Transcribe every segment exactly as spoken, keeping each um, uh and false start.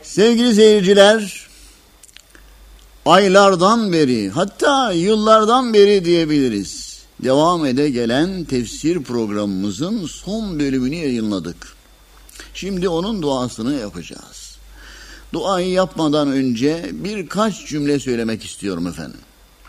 Sevgili seyirciler, aylardan beri, hatta yıllardan beri diyebiliriz, devam ede gelen tefsir programımızın son bölümünü yayınladık. Şimdi onun duasını yapacağız. Duayı yapmadan önce birkaç cümle söylemek istiyorum efendim.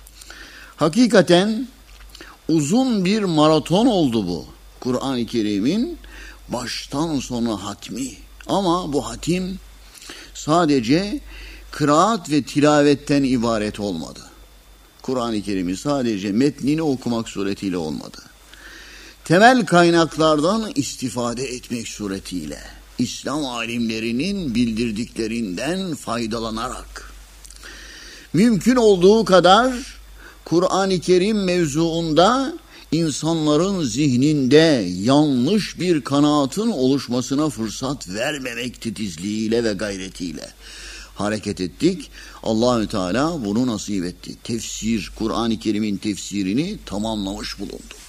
Hakikaten uzun bir maraton oldu bu. Kur'an-ı Kerim'in baştan sona hatmi. Ama bu hatim sadece kıraat ve tilavetten ibaret olmadı. Kur'an-ı Kerim'i sadece metnini okumak suretiyle olmadı. Temel kaynaklardan istifade etmek suretiyle, İslam alimlerinin bildirdiklerinden faydalanarak, mümkün olduğu kadar Kur'an-ı Kerim mevzuunda insanların zihninde yanlış bir kanaatın oluşmasına fırsat vermemek titizliğiyle ve gayretiyle hareket ettik. Allahü Teala bunu nasip etti. Tefsir, Kur'an-ı Kerim'in tefsirini tamamlamış bulunduk.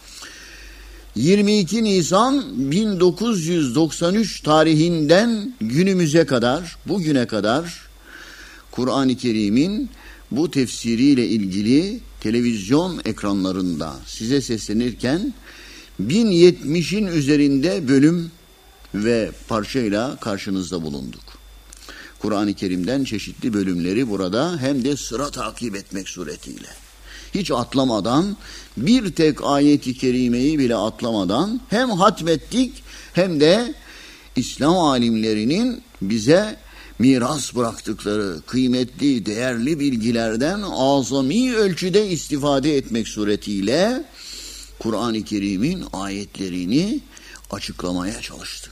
yirmi iki Nisan bin dokuz yüz doksan üç tarihinden günümüze kadar, bugüne kadar Kur'an-ı Kerim'in bu tefsiriyle ilgili televizyon ekranlarında size seslenirken bin yetmişin üzerinde bölüm ve parçayla karşınızda bulunduk. Kur'an-ı Kerim'den çeşitli bölümleri burada hem de sıra takip etmek suretiyle, hiç atlamadan, bir tek ayet-i kerimeyi bile atlamadan hem hatmettik hem de İslam alimlerinin bize miras bıraktıkları kıymetli, değerli bilgilerden azami ölçüde istifade etmek suretiyle Kur'an-ı Kerim'in ayetlerini açıklamaya çalıştık.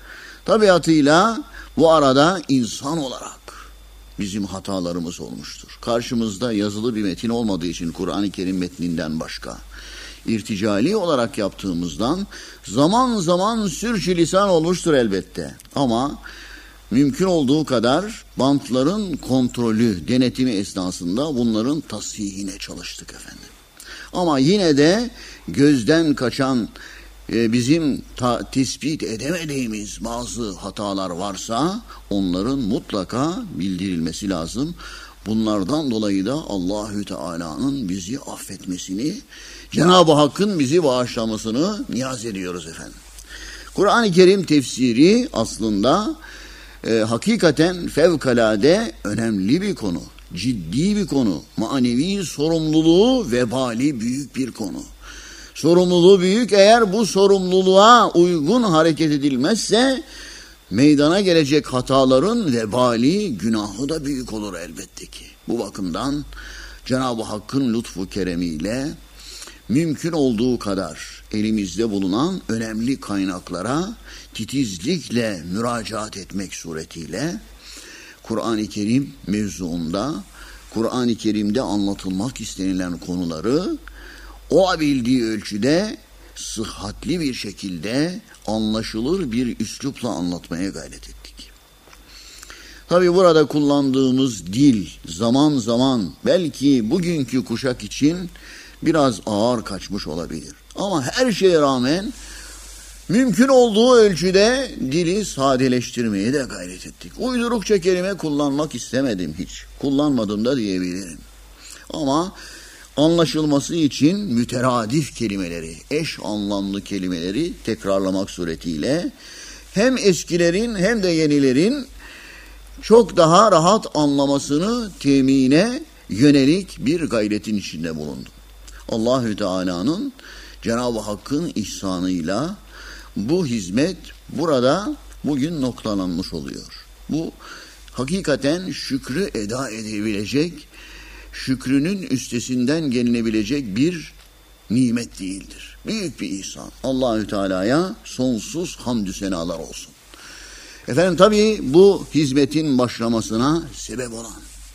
Tabiatıyla bu arada insan olarak bizim hatalarımız olmuştur. Karşımızda yazılı bir metin olmadığı için Kur'an-ı Kerim metninden başka, irticali olarak yaptığımızdan zaman zaman sürçülisan olmuştur elbette. Ama mümkün olduğu kadar bantların kontrolü, denetimi esnasında bunların tasihine çalıştık efendim. Ama yine de gözden kaçan, e, bizim ta, tespit edemediğimiz bazı hatalar varsa onların mutlaka bildirilmesi lazım. Bunlardan dolayı da Allahü Teala'nın bizi affetmesini, Cenab-ı Hakk'ın bizi bağışlamasını niyaz ediyoruz efendim. Kur'an-ı Kerim tefsiri aslında e, hakikaten fevkalade önemli bir konu, ciddi bir konu, manevi sorumluluğu vebali büyük bir konu. Sorumluluğu büyük, eğer bu sorumluluğa uygun hareket edilmezse meydana gelecek hataların vebali, günahı da büyük olur elbette ki. Bu bakımdan Cenab-ı Hakk'ın lütfu keremiyle mümkün olduğu kadar elimizde bulunan önemli kaynaklara titizlikle müracaat etmek suretiyle Kur'an-ı Kerim mevzuunda, Kur'an-ı Kerim'de anlatılmak istenilen konuları olabildiği ölçüde sıhhatli bir şekilde anlaşılır bir üslupla anlatmaya gayret ettik. Tabi burada kullandığımız dil zaman zaman belki bugünkü kuşak için biraz ağır kaçmış olabilir. Ama her şeye rağmen mümkün olduğu ölçüde dili sadeleştirmeye de gayret ettik. Uydurukça kelime kullanmak istemedim hiç. Kullanmadım da diyebilirim. Ama anlaşılması için müteradif kelimeleri, eş anlamlı kelimeleri tekrarlamak suretiyle hem eskilerin hem de yenilerin çok daha rahat anlamasını temine yönelik bir gayretin içinde bulundum. Allahü Teala'nın, Cenab-ı Hakk'ın ihsanıyla bu hizmet burada bugün noktalanmış oluyor. Bu hakikaten şükrü eda edebilecek, şükrünün üstesinden gelinebilecek bir nimet değildir. Büyük bir ihsan. Allahü Teala'ya sonsuz hamdü senalar olsun. Efendim tabii bu hizmetin başlamasına sebep olan,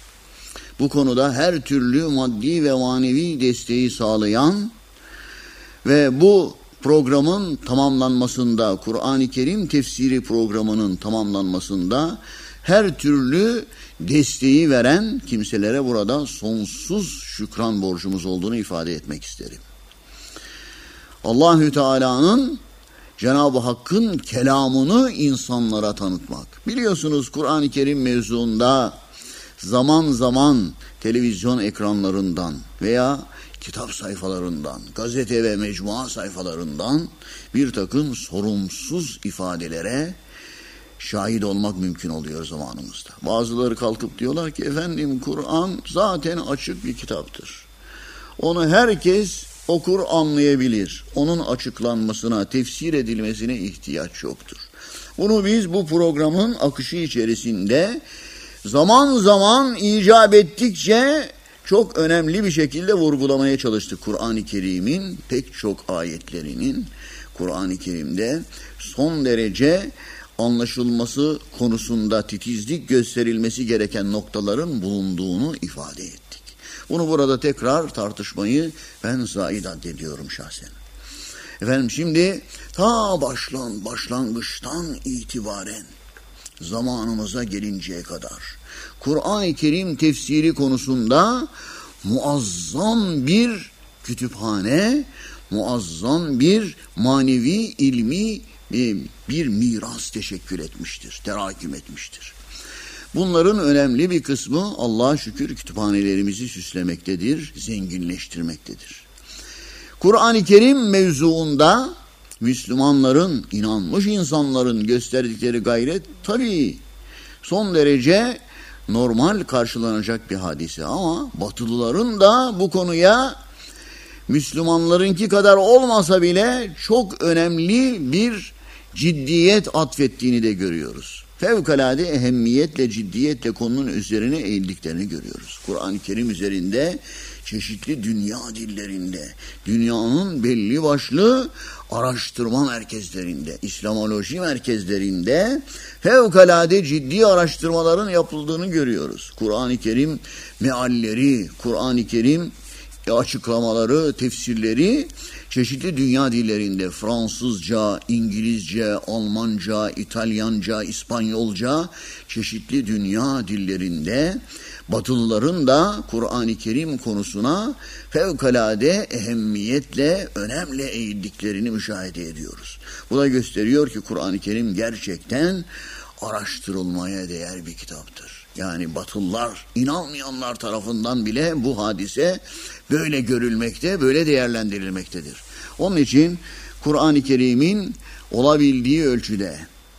bu konuda her türlü maddi ve manevi desteği sağlayan ve bu programın tamamlanmasında, Kur'an-ı Kerim tefsiri programının tamamlanmasında her türlü desteği veren kimselere burada sonsuz şükran borcumuz olduğunu ifade etmek isterim. Allahü Teala'nın Cenab-ı Hakk'ın kelamını insanlara tanıtmak. Biliyorsunuz Kur'an-ı Kerim mevzuunda zaman zaman televizyon ekranlarından veya kitap sayfalarından, gazete ve mecmua sayfalarından bir takım sorumsuz ifadelere şahit olmak mümkün oluyor zamanımızda. Bazıları kalkıp diyorlar ki efendim Kur'an zaten açık bir kitaptır. Onu herkes okur anlayabilir. Onun açıklanmasına, tefsir edilmesine ihtiyaç yoktur. Bunu biz bu programın akışı içerisinde zaman zaman icap ettikçe çok önemli bir şekilde vurgulamaya çalıştık. Kur'an-ı Kerim'in pek çok ayetlerinin Kur'an-ı Kerim'de son derece anlaşılması konusunda titizlik gösterilmesi gereken noktaların bulunduğunu ifade ettik. Bunu burada tekrar tartışmayı ben zayid addediyorum şahsen. Efendim şimdi ta başlan, başlangıçtan itibaren zamanımıza gelinceye kadar Kur'an-ı Kerim tefsiri konusunda muazzam bir kütüphane, muazzam bir manevi ilmi bir miras teşekkül etmiştir, teraküm etmiştir. Bunların önemli bir kısmı Allah'a şükür kütüphanelerimizi süslemektedir, zenginleştirmektedir. Kur'an-ı Kerim mevzuunda Müslümanların, inanmış insanların gösterdikleri gayret tabii son derece normal karşılanacak bir hadise ama Batılıların da bu konuya Müslümanlarınki kadar olmasa bile çok önemli bir ciddiyet atfettiğini de görüyoruz. Fevkalade ehemmiyetle, ciddiyetle konunun üzerine eğildiklerini görüyoruz. Kur'an-ı Kerim üzerinde çeşitli dünya dillerinde, dünyanın belli başlı araştırma merkezlerinde, İslamoloji merkezlerinde fevkalade ciddi araştırmaların yapıldığını görüyoruz. Kur'an-ı Kerim mealleri, Kur'an-ı Kerim açıklamaları, tefsirleri çeşitli dünya dillerinde Fransızca, İngilizce, Almanca, İtalyanca, İspanyolca çeşitli dünya dillerinde Batılıların da Kur'an-ı Kerim konusuna fevkalade ehemmiyetle, önemle eğildiklerini müşahede ediyoruz. Bu da gösteriyor ki Kur'an-ı Kerim gerçekten araştırılmaya değer bir kitaptır. Yani Batılılar, inanmayanlar tarafından bile bu hadise böyle görülmekte, böyle değerlendirilmektedir. Onun için Kur'an-ı Kerim'in olabildiği ölçüde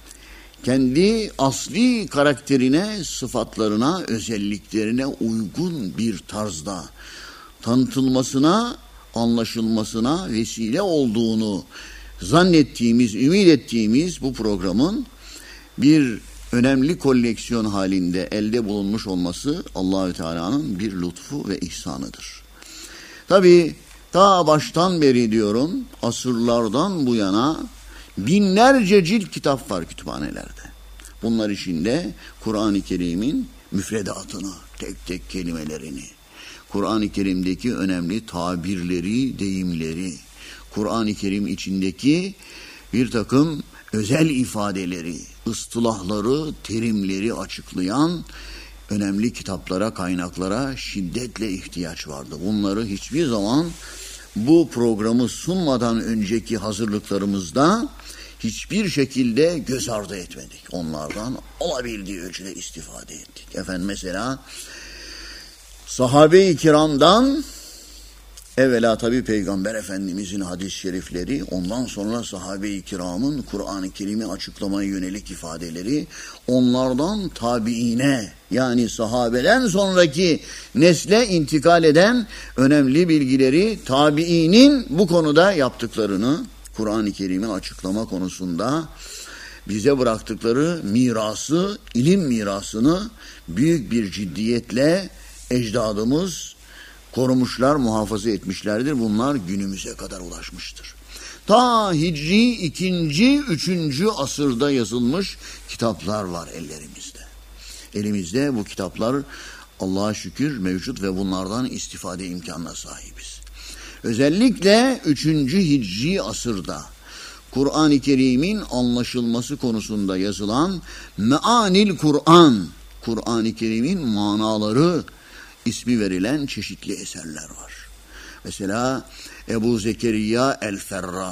kendi asli karakterine, sıfatlarına, özelliklerine uygun bir tarzda tanıtılmasına, anlaşılmasına vesile olduğunu zannettiğimiz, ümit ettiğimiz bu programın bir önemli koleksiyon halinde elde bulunmuş olması Allahü Teala'nın bir lütfu ve ihsanıdır. Tabii ta baştan beri diyorum, asırlardan bu yana binlerce cilt kitap var kütüphanelerde. Bunlar içinde Kur'an-ı Kerim'in müfredatını, tek tek kelimelerini, Kur'an-ı Kerim'deki önemli tabirleri, deyimleri, Kur'an-ı Kerim içindeki bir takım özel ifadeleri, ıstılahları, terimleri açıklayan önemli kitaplara, kaynaklara şiddetle ihtiyaç vardı. Bunları hiçbir zaman bu programı sunmadan önceki hazırlıklarımızda hiçbir şekilde göz ardı etmedik. Onlardan olabildiği ölçüde istifade ettik. Efendim mesela sahabe-i kiramdan evvela tabi Peygamber Efendimizin hadis-i şerifleri, ondan sonra sahabe-i kiramın Kur'an-ı Kerim'i açıklamaya yönelik ifadeleri, onlardan tabiine yani sahabeden sonraki nesle intikal eden önemli bilgileri tabiinin bu konuda yaptıklarını, Kur'an-ı Kerim'i açıklama konusunda bize bıraktıkları mirası, ilim mirasını büyük bir ciddiyetle ecdadımız korumuşlar, muhafaza etmişlerdir. Bunlar günümüze kadar ulaşmıştır. Ta Hicri ikinci, üçüncü asırda yazılmış kitaplar var ellerimizde. Elimizde bu kitaplar Allah'a şükür mevcut ve bunlardan istifade imkanına sahibiz. Özellikle üçüncü Hicri asırda Kur'an-ı Kerim'in anlaşılması konusunda yazılan Meanil Kur'an, Kur'an-ı Kerim'in manaları ismi verilen çeşitli eserler var. Mesela Ebu Zekeriya el-Ferra,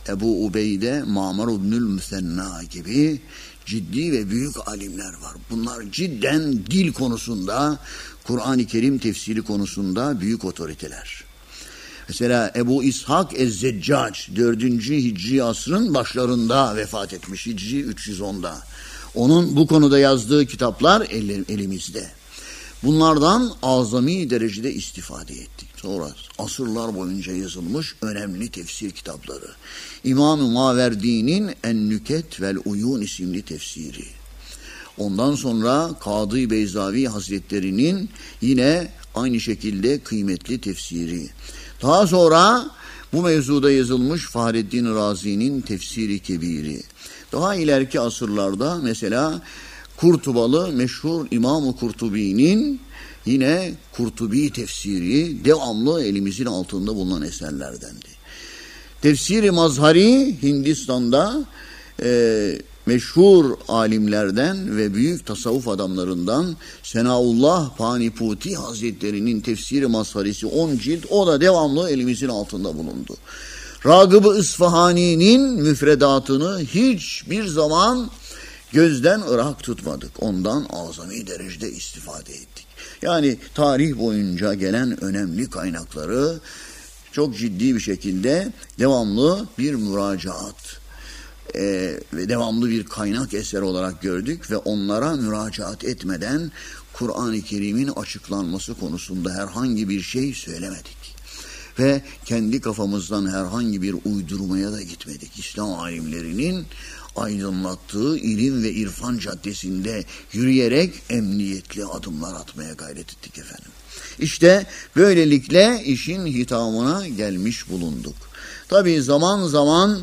Ebu Ubeyde, Ma'mar ibnül Müsenna gibi ciddi ve büyük alimler var. Bunlar cidden dil konusunda, Kur'an-ı Kerim tefsiri konusunda büyük otoriteler. Mesela Ebu İshak Ez-Zeccac dördüncü Hicri asrın başlarında vefat etmiş, Hicri üç yüz onda. Onun bu konuda yazdığı kitaplar elimizde. Bunlardan azami derecede istifade ettik. Sonra asırlar boyunca yazılmış önemli tefsir kitapları. İmam-ı Maverdi'nin En-Nüket vel Uyun isimli tefsiri. Ondan sonra Kadı Beyzavi Hazretleri'nin yine aynı şekilde kıymetli tefsiri. Daha sonra bu mevzuda yazılmış Fahreddin Razi'nin Tefsiri Kebiri. Daha ileriki asırlarda mesela Kurtubalı meşhur İmam-ı Kurtubi'nin yine Kurtubi tefsiri devamlı elimizin altında bulunan eserlerdendi. Tefsiri Mazhari Hindistan'da e, meşhur alimlerden ve büyük tasavvuf adamlarından Senaullah Paniputi Hazretleri'nin Tefsiri Mazharisi on cilt, o da devamlı elimizin altında bulundu. Ragıb-ı İsfahani'nin müfredatını hiçbir zaman gözden ırak tutmadık. Ondan azami derecede istifade ettik. Yani tarih boyunca gelen önemli kaynakları çok ciddi bir şekilde devamlı bir müracaat e, ve devamlı bir kaynak eser olarak gördük ve onlara müracaat etmeden Kur'an-ı Kerim'in açıklanması konusunda herhangi bir şey söylemedik. Ve kendi kafamızdan herhangi bir uydurmaya da gitmedik. İslam alimlerinin aydınlattığı ilim ve irfan caddesinde yürüyerek emniyetli adımlar atmaya gayret ettik efendim. İşte böylelikle işin hitamına gelmiş bulunduk. Tabii zaman zaman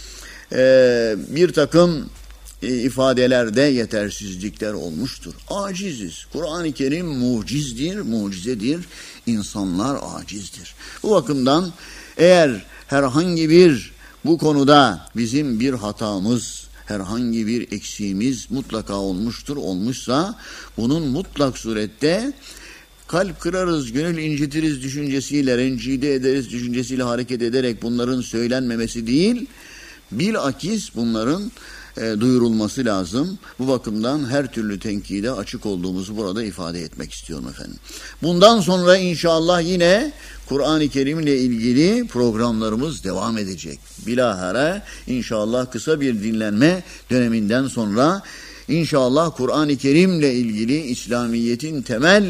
e, bir takım e, ifadelerde yetersizlikler olmuştur. Aciziz. Kur'an-ı Kerim mucizdir, mucizedir. İnsanlar acizdir. Bu bakımdan eğer herhangi bir bu konuda bizim bir hatamız, herhangi bir eksiğimiz mutlaka olmuştur, olmuşsa bunun mutlak surette kalp kırarız, gönül incitiriz düşüncesiyle, rencide ederiz düşüncesiyle hareket ederek bunların söylenmemesi değil, bilakis bunların e, duyurulması lazım. Bu bakımdan her türlü tenkide açık olduğumuzu burada ifade etmek istiyorum efendim. Bundan sonra inşallah yine Kur'an-ı Kerim ile ilgili programlarımız devam edecek. Bilahare inşallah kısa bir dinlenme döneminden sonra inşallah Kur'an-ı Kerim ile ilgili İslamiyet'in temel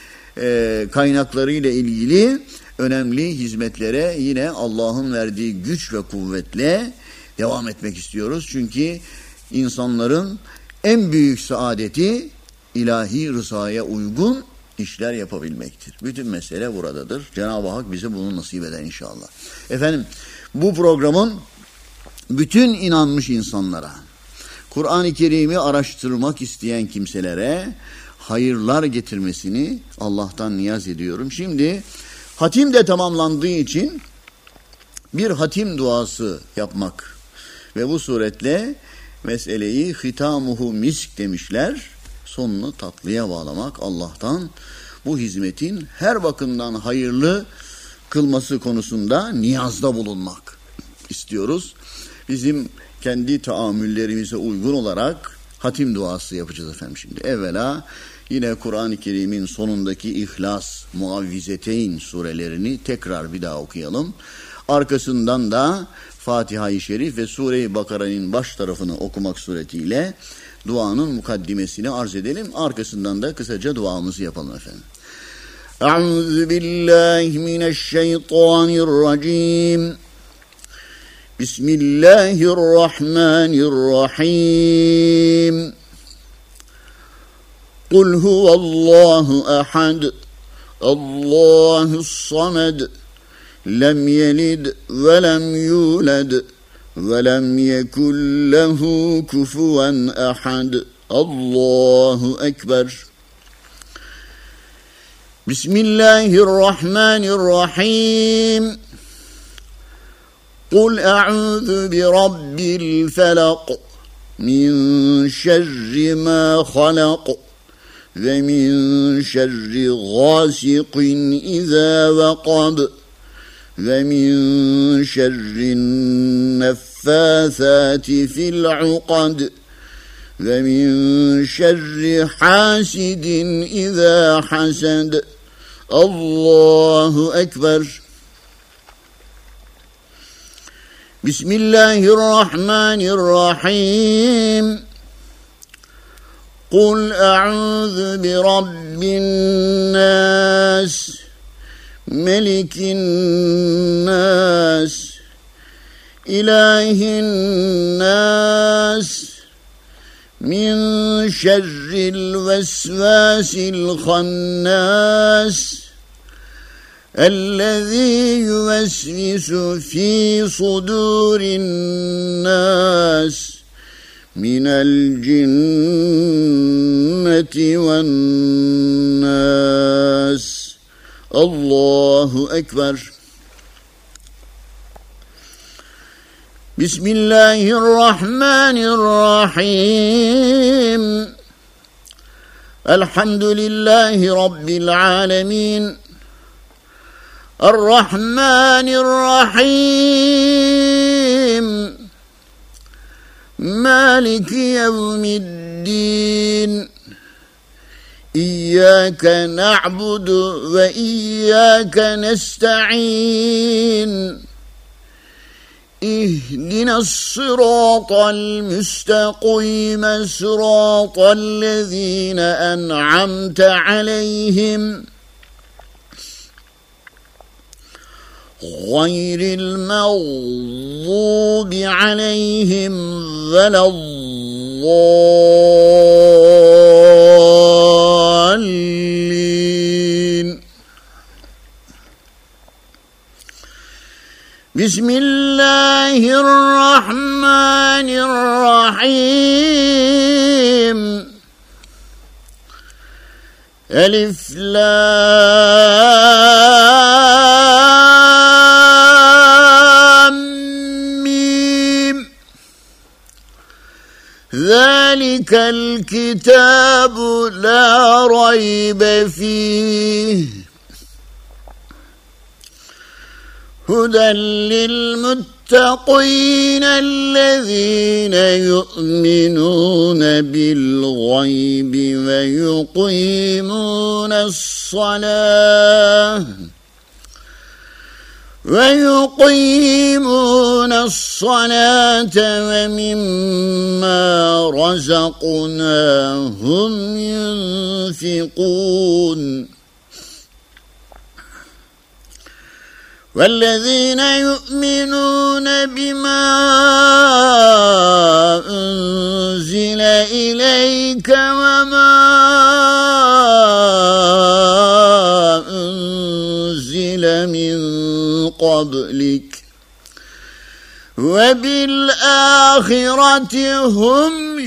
e, kaynakları ile ilgili önemli hizmetlere yine Allah'ın verdiği güç ve kuvvetle devam etmek istiyoruz. Çünkü insanların en büyük saadeti ilahi rızaya uygun işler yapabilmektir. Bütün mesele buradadır. Cenab-ı Hak bize bunu nasip eder inşallah. Efendim bu programın bütün inanmış insanlara, Kur'an-ı Kerim'i araştırmak isteyen kimselere hayırlar getirmesini Allah'tan niyaz ediyorum. Şimdi hatim de tamamlandığı için bir hatim duası yapmak ve bu suretle meseleyi hitamuhu misk demişler, sonunu tatlıya bağlamak, Allah'tan bu hizmetin her bakımdan hayırlı kılması konusunda niyazda bulunmak istiyoruz. Bizim kendi taamüllerimize uygun olarak hatim duası yapacağız efendim şimdi. Evvela yine Kur'an-ı Kerim'in sonundaki İhlas, Muavvizeteyn surelerini tekrar bir daha okuyalım. Arkasından da Fatiha-i Şerif ve Sure-i Bakara'nın baş tarafını okumak suretiyle duanın mukaddimesini arz edelim. Arkasından da kısaca duamızı yapalım efendim. Euzu billahi mineşşeytanirracim. Bismillahirrahmanirrahim. Kul huvallahu ehad. Allahus samed. Lem yelid ve lem yulad ve lem yekun lehu kufuven ehad. Allahu ekber. Bismillahirrahmanirrahim. Kul e'udhu bi rabbil felak min şerri ma halak ve min şerri gasiqin iza vaqab ومن شر النفاثات في العقد ومن شر حاسد إذا حسد. الله أكبر. بسم الله الرحمن الرحيم. قل أعوذ برب الناس ملك الناس إله الناس من شر الوسواس الخناس الذي يوسوس في صدور الناس من الجنة والناس. الله أكبر. بسم الله الرحمن الرحيم. الحمد لله رب العالمين الرحمن الرحيم مالك يوم الدين إياك نعبد وإياك نستعين اهدنا الصراط المستقيم صراط الذين أنعمت عليهم غير المغضوب عليهم ولا الضالين. بسم الله الرحمن الرحيم. ألف لام ميم ذلك الكتاب لا ريب فيه هدى للمتقين الذين يؤمنون بالغيب ويقيمون الصلاة ويقيمون الصلاة ومما رزقناهم ينفقون والذين يؤمنون بما أنزل إليك وما أنزل من قبلك وبالآخرة هم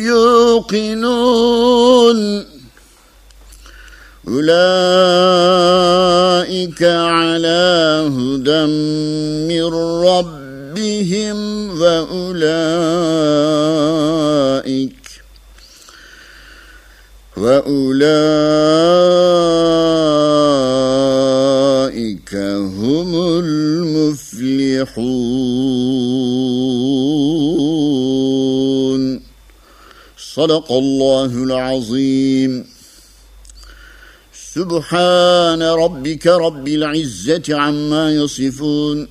يوقنون أولئك على هدى من ربهم وأولئك وأولئك هم المفلحون. صدق الله العظيم. سبحان ربك رب العزة عما يصفون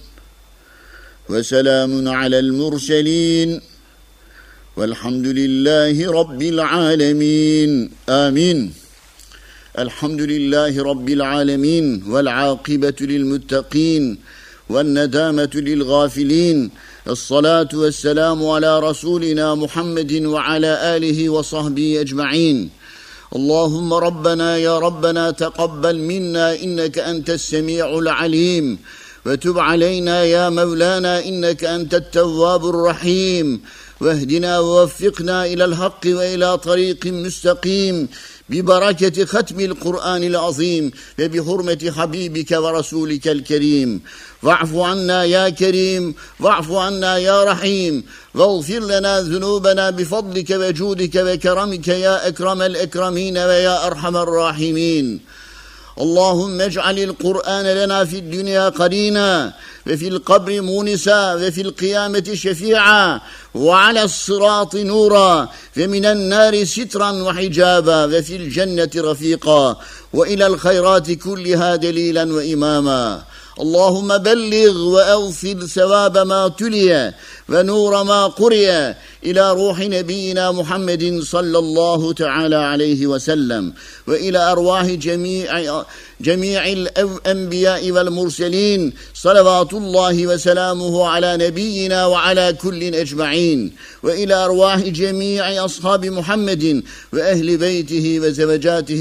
وسلام على المرسلين والحمد لله رب العالمين. آمين. الحمد لله رب العالمين والعاقبة للمتقين والندامة للغافلين. الصلاة والسلام على رسولنا محمد وعلى آله وصحبه أجمعين. اللهم ربنا يا ربنا تقبل منا إنك أنت السميع العليم وتب علينا يا مولانا إنك أنت التواب الرحيم واهدنا ووفقنا إلى الحق وإلى طريق مستقيم ببركة ختم القرآن العظيم وبحرمة حبيبك ورسولك الكريم. واعف عنا يا كريم واعف عنا يا رحيم واغفر لنا ذنوبنا بفضلك وجودك وكرمك يا أكرم الأكرمين ويا أرحم الراحمين. Allahümme ec'alil Kur'ane lena fid dünya karina ve fil kabri munisa ve fil kıyameti şefi'a ve alas sırati nura ve minen nari sitran ve hicaba ve fil cenneti rafika ve ilel hayrati kulliha delilen ve imama. اللهم بلغ وأوصل ثواب ما تلي ونور ما قرئ إلى روح نبينا محمد صلى الله تعالى عليه وسلم وإلى أرواح جميع جميع الأنبياء والمرسلين صلوات الله وسلامه على نبينا وعلى كل أجمعين وإلى أرواح جميع أصحاب محمد وأهل بيته وزوجاته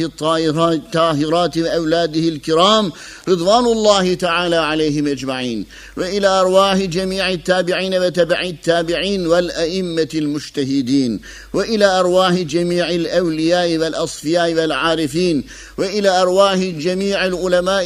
الطاهرات وأولاده الكرام رضوان الله تعالى عليهم أجمعين وإلى أرواح جميع التابعين وتبع التابعين والأئمة المجتهدين وإلى أرواح جميع الأولياء والأصفياء والعارفين وإلى أرواح جميع العلماء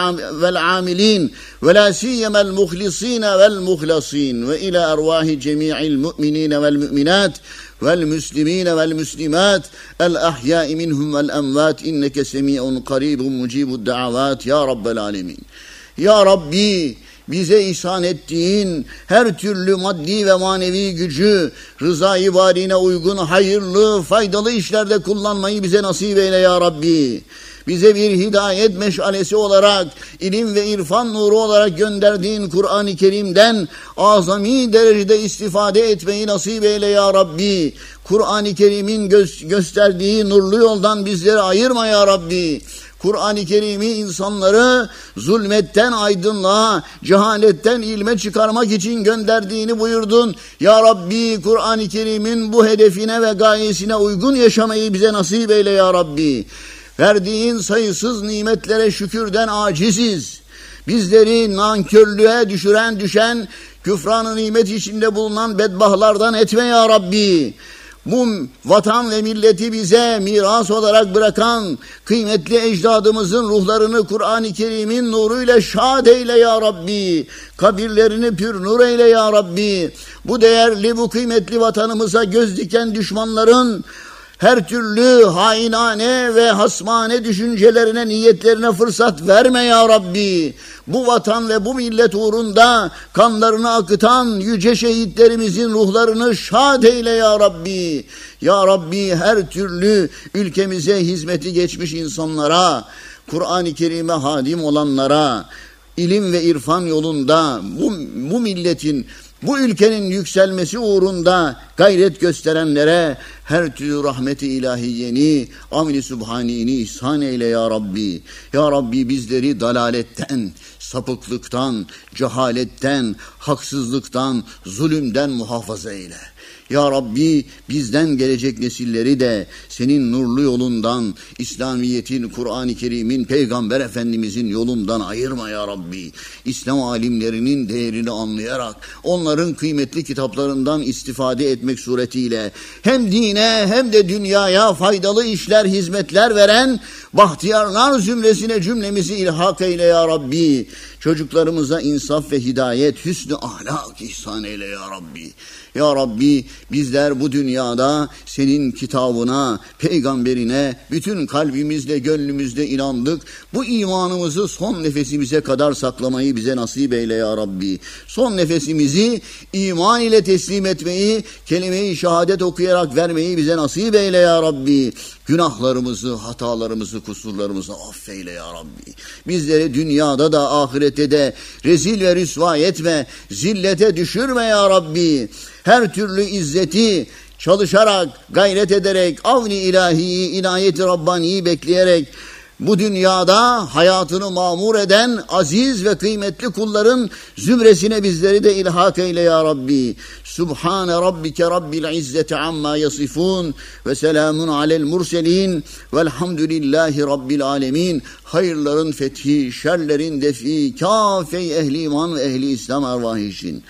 والعاملين ولا سيما المخلصين والمخلصين وإلى أرواح جميع المؤمنين والمؤمنات والمسلمين والمسلمات الأحياء منهم والأموات إنك سميع قريب مجيب الدعوات يا رب العالمين. Ya Rabbi, bize ihsan ettiğin her türlü maddi ve manevi gücü rıza-i barine uygun hayırlı, faydalı işlerde kullanmayı bize nasip eyle ya Rabbi. Bize bir hidayet meşalesi olarak, ilim ve irfan nuru olarak gönderdiğin Kur'an-ı Kerim'den azami derecede istifade etmeyi nasip eyle ya Rabbi. Kur'an-ı Kerim'in gö- gösterdiği nurlu yoldan bizleri ayırma ya Rabbi. Kur'an-ı Kerim'i insanları zulmetten aydınlığa, cehaletten ilme çıkarmak için gönderdiğini buyurdun. Ya Rabbi, Kur'an-ı Kerim'in bu hedefine ve gayesine uygun yaşamayı bize nasip eyle ya Rabbi. Verdiğin sayısız nimetlere şükürden aciziz. Bizleri nankörlüğe düşüren düşen, küfran-ı nimet içinde bulunan bedbahtlardan etme ya Rabbi. Bu vatan ve milleti bize miras olarak bırakan kıymetli ecdadımızın ruhlarını Kur'an-ı Kerim'in nuruyla şad eyle ya Rabbi. Kabirlerini pür nur eyle ya Rabbi. Bu değerli, bu kıymetli vatanımıza göz diken düşmanların her türlü hainane ve hasmane düşüncelerine, niyetlerine fırsat verme ya Rabbi. Bu vatan ve bu millet uğrunda kanlarını akıtan yüce şehitlerimizin ruhlarını şad eyle ya Rabbi. Ya Rabbi, her türlü ülkemize hizmeti geçmiş insanlara, Kur'an-ı Kerim'e hadim olanlara, ilim ve irfan yolunda bu, bu milletin, bu ülkenin yükselmesi uğrunda gayret gösterenlere her türlü rahmeti ilahiyeni, amil-i subhanini ihsan eyle ya Rabbi. Ya Rabbi, bizleri dalaletten, sapıklıktan, cehaletten, haksızlıktan, zulümden muhafaza eyle. Ya Rabbi, bizden gelecek nesilleri de senin nurlu yolundan, İslamiyet'in, Kur'an-ı Kerim'in, Peygamber Efendimizin yolundan ayırma ya Rabbi. İslam alimlerinin değerini anlayarak, onların kıymetli kitaplarından istifade etmek suretiyle hem dine hem de dünyaya faydalı işler, hizmetler veren bahtiyarlar zümresine cümlemizi ilhak eyle ya Rabbi. Çocuklarımıza insaf ve hidayet, hüsnü ahlak ihsan eyle ya Rabbi. Ya Rabbi, bizler bu dünyada senin kitabına, peygamberine bütün kalbimizle, gönlümüzle inandık. Bu imanımızı son nefesimize kadar saklamayı bize nasip eyle ya Rabbi. Son nefesimizi iman ile teslim etmeyi, kelime-i şehadet okuyarak vermeyi bize nasip eyle ya Rabbi. Günahlarımızı, hatalarımızı, kusurlarımızı affeyle ya Rabbi. Bizleri dünyada da ahirette de rezil ve rüsva etme, zillete düşürme ya Rabbi. Her türlü izzeti çalışarak, gayret ederek, avni ilahiyi, inayeti Rabbani'yi bekleyerek bu dünyada hayatını mamur eden aziz ve kıymetli kulların zümresine bizleri de ilhak eyle ya Rabbi. Subhane rabbike rabbil izzeti amma yasifun ve selamun alel murselin velhamdülillahi rabbil alemin. Hayırların fethi, şerlerin defi, kâfe-i ehli iman ve ehli İslam ervahı için.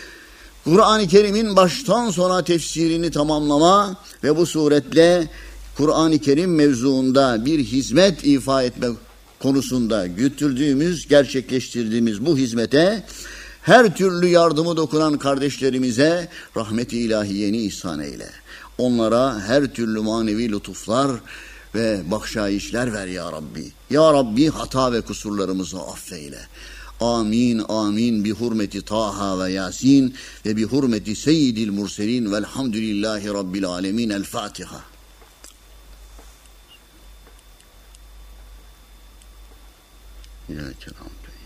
Kur'an-ı Kerim'in baştan sona tefsirini tamamlama ve bu suretle Kur'an-ı Kerim mevzuunda bir hizmet ifa etme konusunda götürdüğümüz, gerçekleştirdiğimiz bu hizmete her türlü yardımı dokunan kardeşlerimize rahmet-i ilahiyeni ihsan eyle. Onlara her türlü manevi lütuflar ve bahşayişler ver ya Rabbi. Ya Rabbi hata ve kusurlarımızı affeyle. Amin amin bi hurmeti Taha ve Yasin ve bi hurmeti Seyyidil Murselin velhamdülillahi Rabbil alemin. El Fatiha. Ya Kerem.